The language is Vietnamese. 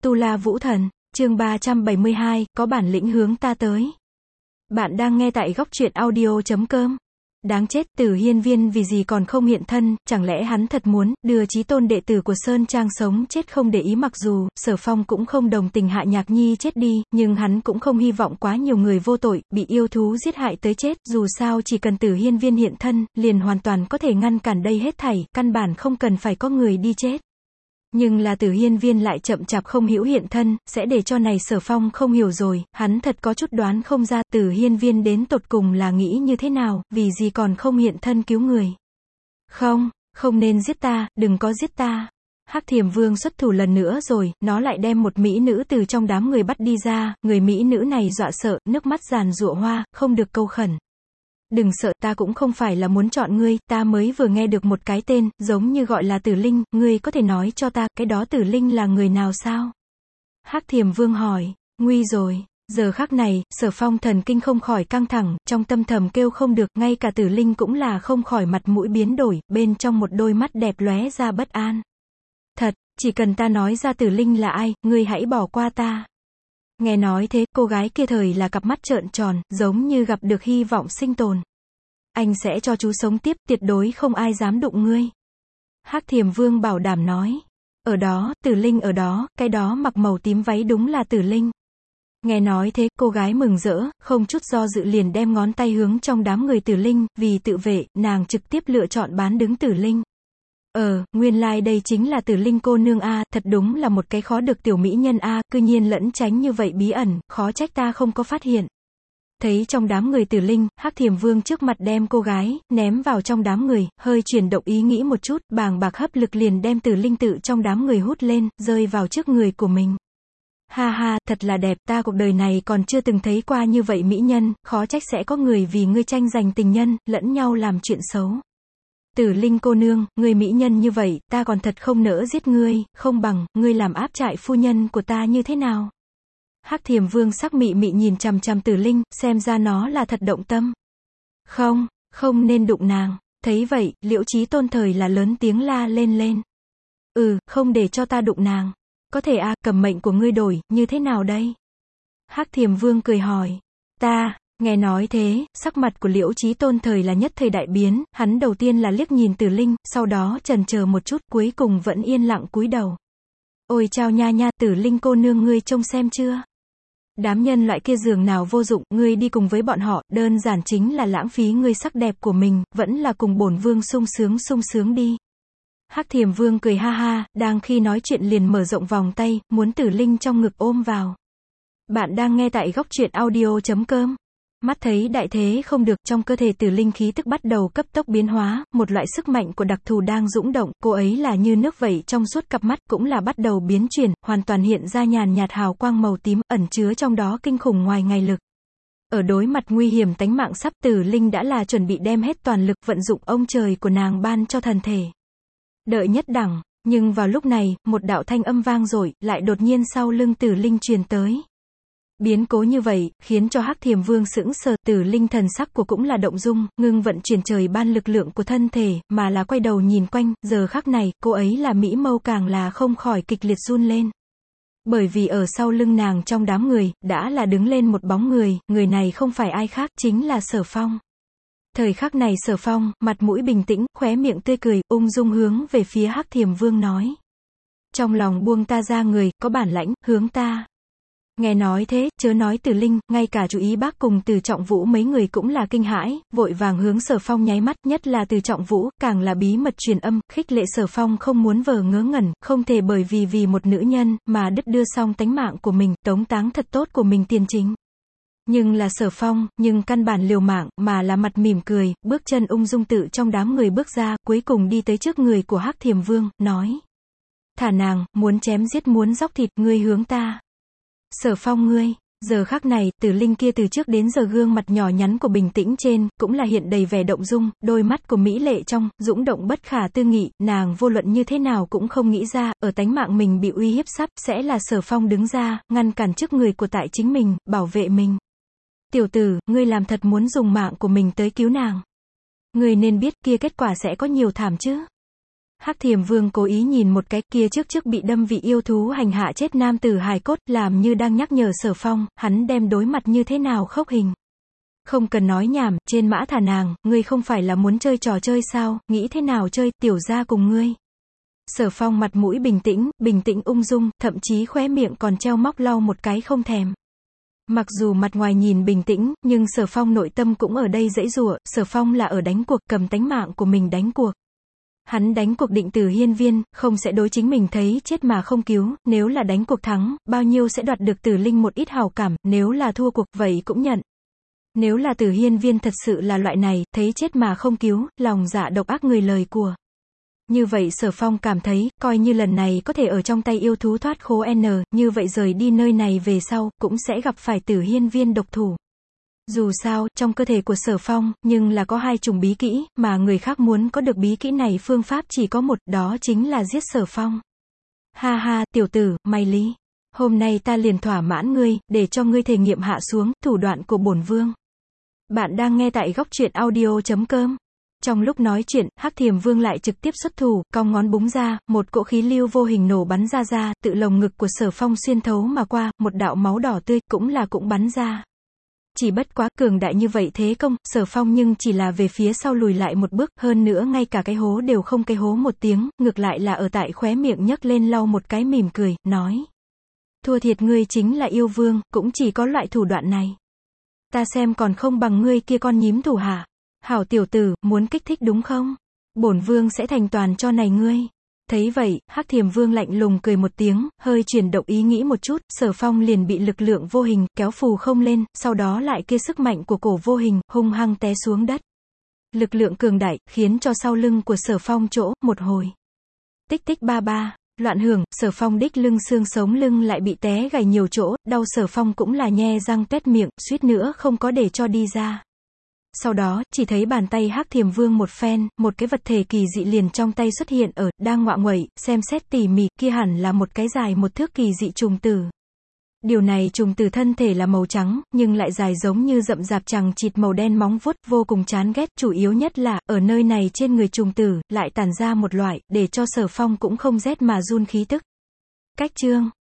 Tu La Vũ Thần, chương 372, có bản lĩnh hướng ta tới. Bạn đang nghe tại góc truyện audio.com. Đáng chết, Tử Hiên Viên vì gì còn không hiện thân, chẳng lẽ hắn thật muốn đưa chí tôn đệ tử của Sơn Trang sống chết không để ý. Mặc dù Sở Phong cũng không đồng tình Hạ Nhạc Nhi chết đi, nhưng hắn cũng không hy vọng quá nhiều người vô tội bị yêu thú giết hại tới chết. Dù sao chỉ cần Tử Hiên Viên hiện thân, liền hoàn toàn có thể ngăn cản đây hết thảy, căn bản không cần phải có người đi chết. Nhưng là Tử Hiên Viên lại chậm chạp không hữu hiện thân, sẽ để cho này Sở Phong không hiểu rồi, hắn thật có chút đoán không ra, Tử Hiên Viên đến tột cùng là nghĩ như thế nào, vì gì còn không hiện thân cứu người. Không nên giết ta, đừng có giết ta. Hắc Thiềm Vương xuất thủ lần nữa rồi, nó lại đem một mỹ nữ từ trong đám người bắt đi ra, người mỹ nữ này dọa sợ, nước mắt giàn giụa hoa, không được câu khẩn. Đừng sợ, ta cũng không phải là muốn chọn ngươi, ta mới vừa nghe được một cái tên, giống như gọi là Tử Linh, ngươi có thể nói cho ta, cái đó Tử Linh là người nào sao? Hắc Thiềm Vương hỏi, nguy rồi. Giờ khắc này, Sở Phong thần kinh không khỏi căng thẳng, trong tâm thầm kêu không được, ngay cả Tử Linh cũng là không khỏi mặt mũi biến đổi, bên trong một đôi mắt đẹp lóe ra bất an. Thật, chỉ cần ta nói ra Tử Linh là ai, ngươi hãy bỏ qua ta. Nghe nói thế, cô gái kia thời là cặp mắt trợn tròn, giống như gặp được hy vọng sinh tồn. Anh sẽ cho chú sống tiếp, tuyệt đối không ai dám đụng ngươi. Hắc Thiềm Vương bảo đảm nói. Ở đó, Tử Linh ở đó, cái đó mặc màu tím váy đúng là Tử Linh. Nghe nói thế, cô gái mừng rỡ, không chút do dự liền đem ngón tay hướng trong đám người Tử Linh, vì tự vệ, nàng trực tiếp lựa chọn bán đứng Tử Linh. Nguyên lai đây chính là Tử Linh cô nương a, thật đúng là một cái khó được tiểu mỹ nhân a, cư nhiên lẫn tránh như vậy bí ẩn, khó trách ta không có phát hiện. Thấy trong đám người Tử Linh, Hắc Thiềm Vương trước mặt đem cô gái ném vào trong đám người, hơi chuyển động ý nghĩ một chút, bàng bạc hấp lực liền đem Tử Linh tự trong đám người hút lên, rơi vào trước người của mình. Ha ha, thật là đẹp, ta cuộc đời này còn chưa từng thấy qua như vậy mỹ nhân, khó trách sẽ có người vì ngươi tranh giành tình nhân, lẫn nhau làm chuyện xấu. Tử Linh cô nương, ngươi mỹ nhân như vậy, ta còn thật không nỡ giết ngươi, không bằng, ngươi làm áp trại phu nhân của ta như thế nào? Hắc Thiềm Vương sắc mị mị nhìn chằm chằm Tử Linh, xem ra nó là thật động tâm. Không nên đụng nàng. Thấy vậy, Liễu Chí Tôn thời là lớn tiếng la lên. Không để cho ta đụng nàng. Có thể a, cầm mệnh của ngươi đổi, như thế nào đây? Hắc Thiềm Vương cười hỏi. Nghe nói thế, sắc mặt của Liễu Chí Tôn thời là nhất thời đại biến, hắn đầu tiên là liếc nhìn Tử Linh, sau đó chần chờ một chút, cuối cùng vẫn yên lặng cúi đầu. Ôi chao nha, Tử Linh cô nương ngươi trông xem chưa? Đám nhân loại kia dường nào vô dụng, ngươi đi cùng với bọn họ, đơn giản chính là lãng phí ngươi sắc đẹp của mình, vẫn là cùng bổn vương sung sướng đi. Hắc Thiềm Vương cười ha ha, đang khi nói chuyện liền mở rộng vòng tay, muốn Tử Linh trong ngực ôm vào. Bạn đang nghe tại góc truyện audio.com. Mắt thấy đại thế không được, trong cơ thể Tử Linh khí tức bắt đầu cấp tốc biến hóa, một loại sức mạnh của đặc thù đang dũng động, cô ấy là như nước vậy trong suốt cặp mắt cũng là bắt đầu biến chuyển, hoàn toàn hiện ra nhàn nhạt hào quang màu tím, ẩn chứa trong đó kinh khủng ngoài ngày lực. Ở đối mặt nguy hiểm tánh mạng sắp, Tử Linh đã là chuẩn bị đem hết toàn lực vận dụng ông trời của nàng ban cho thần thể. Đợi nhất đẳng, nhưng vào lúc này, một đạo thanh âm vang dội, lại đột nhiên sau lưng Tử Linh truyền tới. Biến cố như vậy, khiến cho Hắc Thiềm Vương sững sờ, Tử Linh thần sắc của cũng là động dung, ngưng vận chuyển trời ban lực lượng của thân thể, mà là quay đầu nhìn quanh, giờ khắc này, cô ấy là mỹ mâu càng là không khỏi kịch liệt run lên. Bởi vì ở sau lưng nàng trong đám người, đã là đứng lên một bóng người, người này không phải ai khác, chính là Sở Phong. Thời khắc này Sở Phong, mặt mũi bình tĩnh, khóe miệng tươi cười, ung dung hướng về phía Hắc Thiềm Vương nói. Trong lòng buông ta ra người, có bản lãnh, hướng ta. Nghe nói thế, chớ nói Tử Linh, ngay cả chú ý bác cùng Từ Trọng Vũ mấy người cũng là kinh hãi, vội vàng hướng Sở Phong nháy mắt, nhất là Từ Trọng Vũ, càng là bí mật truyền âm, khích lệ Sở Phong không muốn vờ ngớ ngẩn, không thể bởi vì một nữ nhân, mà đứt đưa xong tánh mạng của mình, tống táng thật tốt của mình tiền chính. Nhưng là Sở Phong, căn bản liều mạng, mà là mặt mỉm cười, bước chân ung dung tự trong đám người bước ra, cuối cùng đi tới trước người của Hắc Thiềm Vương, nói. Thả nàng, muốn chém giết muốn dóc thịt, ngươi hướng ta. Sở Phong ngươi, giờ khắc này, Tử Linh kia từ trước đến giờ gương mặt nhỏ nhắn của bình tĩnh trên, cũng là hiện đầy vẻ động dung, đôi mắt của mỹ lệ trong, dũng động bất khả tư nghị, nàng vô luận như thế nào cũng không nghĩ ra, ở tánh mạng mình bị uy hiếp sắp, sẽ là Sở Phong đứng ra, ngăn cản trước người của tại chính mình, bảo vệ mình. Tiểu tử, ngươi làm thật muốn dùng mạng của mình tới cứu nàng. Ngươi nên biết kia kết quả sẽ có nhiều thảm chứ. Hắc Thiềm Vương cố ý nhìn một cái, kia trước bị đâm vị yêu thú hành hạ chết nam tử hài cốt, làm như đang nhắc nhở Sở Phong, hắn đem đối mặt như thế nào khốc hình. Không cần nói nhảm, trên mã thả nàng, ngươi không phải là muốn chơi trò chơi sao, nghĩ thế nào chơi, tiểu gia cùng ngươi. Sở Phong mặt mũi bình tĩnh ung dung, thậm chí khóe miệng còn treo móc lau một cái không thèm. Mặc dù mặt ngoài nhìn bình tĩnh, nhưng Sở Phong nội tâm cũng ở đây giãy giụa, Sở Phong là ở đánh cuộc, cầm tánh mạng của mình đánh cuộc. Hắn đánh cuộc định Tử Hiên Viên, không sẽ đối chính mình thấy chết mà không cứu, nếu là đánh cuộc thắng, bao nhiêu sẽ đoạt được Tử Linh một ít hảo cảm, nếu là thua cuộc, vậy cũng nhận. Nếu là Tử Hiên Viên thật sự là loại này, thấy chết mà không cứu, lòng dạ độc ác người lời của. Như vậy Sở Phong cảm thấy, coi như lần này có thể ở trong tay yêu thú thoát khố như vậy rời đi nơi này về sau, cũng sẽ gặp phải Tử Hiên Viên độc thủ. Dù sao, trong cơ thể của Sở Phong, nhưng là có 2 chủng bí kỹ, mà người khác muốn có được bí kỹ này phương pháp chỉ có một, đó chính là giết Sở Phong. Ha ha, tiểu tử, mày lý. Hôm nay ta liền thỏa mãn ngươi, để cho ngươi thể nghiệm hạ xuống, thủ đoạn của bổn vương. Bạn đang nghe tại góc truyện audio.com. Trong lúc nói chuyện, Hắc Thiềm Vương lại trực tiếp xuất thủ, cong ngón búng ra, một cỗ khí lưu vô hình nổ bắn ra, tự lồng ngực của Sở Phong xuyên thấu mà qua, một đạo máu đỏ tươi, cũng bắn ra. Chỉ bất quá, cường đại như vậy thế công, Sở Phong nhưng chỉ là về phía sau lùi lại một bước, hơn nữa ngay cả cái hố đều không cái hố một tiếng, ngược lại là ở tại khóe miệng nhấc lên lau một cái mỉm cười, nói. Thua thiệt ngươi chính là yêu vương, cũng chỉ có loại thủ đoạn này. Ta xem còn không bằng ngươi kia con nhím thủ hả? Hảo tiểu tử, muốn kích thích đúng không? Bổn vương sẽ thành toàn cho này ngươi. Thấy vậy, Hắc Thiềm Vương lạnh lùng cười một tiếng, hơi chuyển động ý nghĩ một chút, Sở Phong liền bị lực lượng vô hình, kéo phù không lên, sau đó lại kia sức mạnh của cổ vô hình, hung hăng té xuống đất. Lực lượng cường đại, khiến cho sau lưng của Sở Phong chỗ, một hồi. Tích tích ba ba, loạn hưởng, Sở Phong đích lưng xương sống lưng lại bị té gãy nhiều chỗ, đau Sở Phong cũng là nhe răng tuét miệng, suýt nữa không có để cho đi ra. Sau đó, chỉ thấy bàn tay Hắc Thiềm Vương một phen, một cái vật thể kỳ dị liền trong tay xuất hiện ở, đang ngoạ nguậy, xem xét tỉ mỉ, kia hẳn là một cái dài 1 thước kỳ dị trùng tử. Điều này trùng tử thân thể là màu trắng, nhưng lại dài giống như rậm rạp chằng chịt màu đen móng vuốt, vô cùng chán ghét, chủ yếu nhất là, ở nơi này trên người trùng tử, lại tản ra một loại, để cho Sở Phong cũng không rét mà run khí tức. Cách chương.